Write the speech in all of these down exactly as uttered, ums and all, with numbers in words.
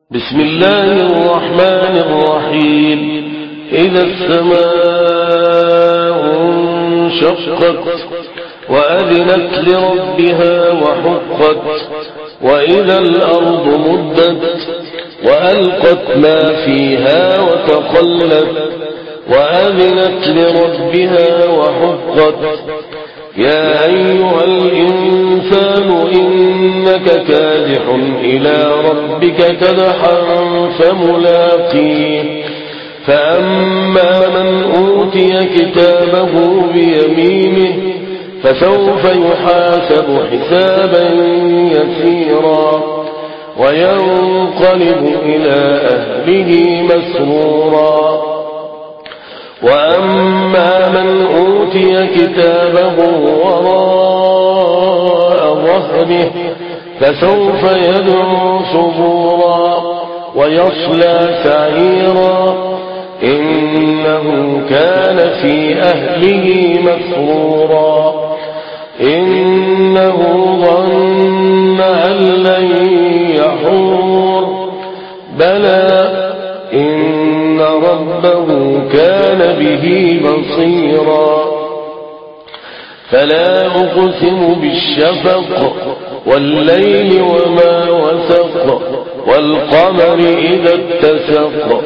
بسم الله الرحمن الرحيم. إذا السماء انشقت وأذنت لربها وحقت وإذا الأرض مدت وألقت ما فيها وتخلت وأذنت لربها وحقت. يا أيها الإنسان إنك كادح إلى ربك كدحا فملاقيه. فأما من أوتي كتابه بيمينه فسوف يحاسب حسابا يسيرا وينقلب إلى أهله مسرورا. وأما من أوتي كتابه وراء ظهره فسوف يدعو ثبورا ويصلى سعيرا إنه كان في أهله مسرورا. إنه ظن أن لن يحور بلى إن ربه كان به بصيرا. فلا أقسم بالشفق والليل وما وسق والقمر إذا اتسق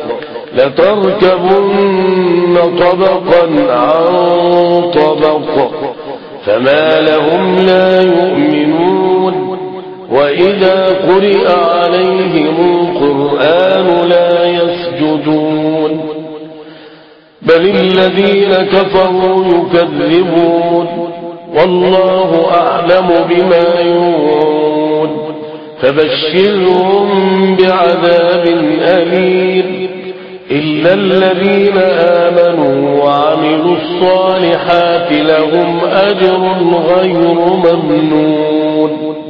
لتركبن طبقا عن طبق فما لهم لا يؤمنون. وإذا قرئ عليهم القرآن لا يسجدون بل الذين كفروا يكذبون والله أعلم بما يوعون. فبشرهم بعذاب أليم إلا الذين آمنوا وعملوا الصالحات لهم أجر غير ممنون.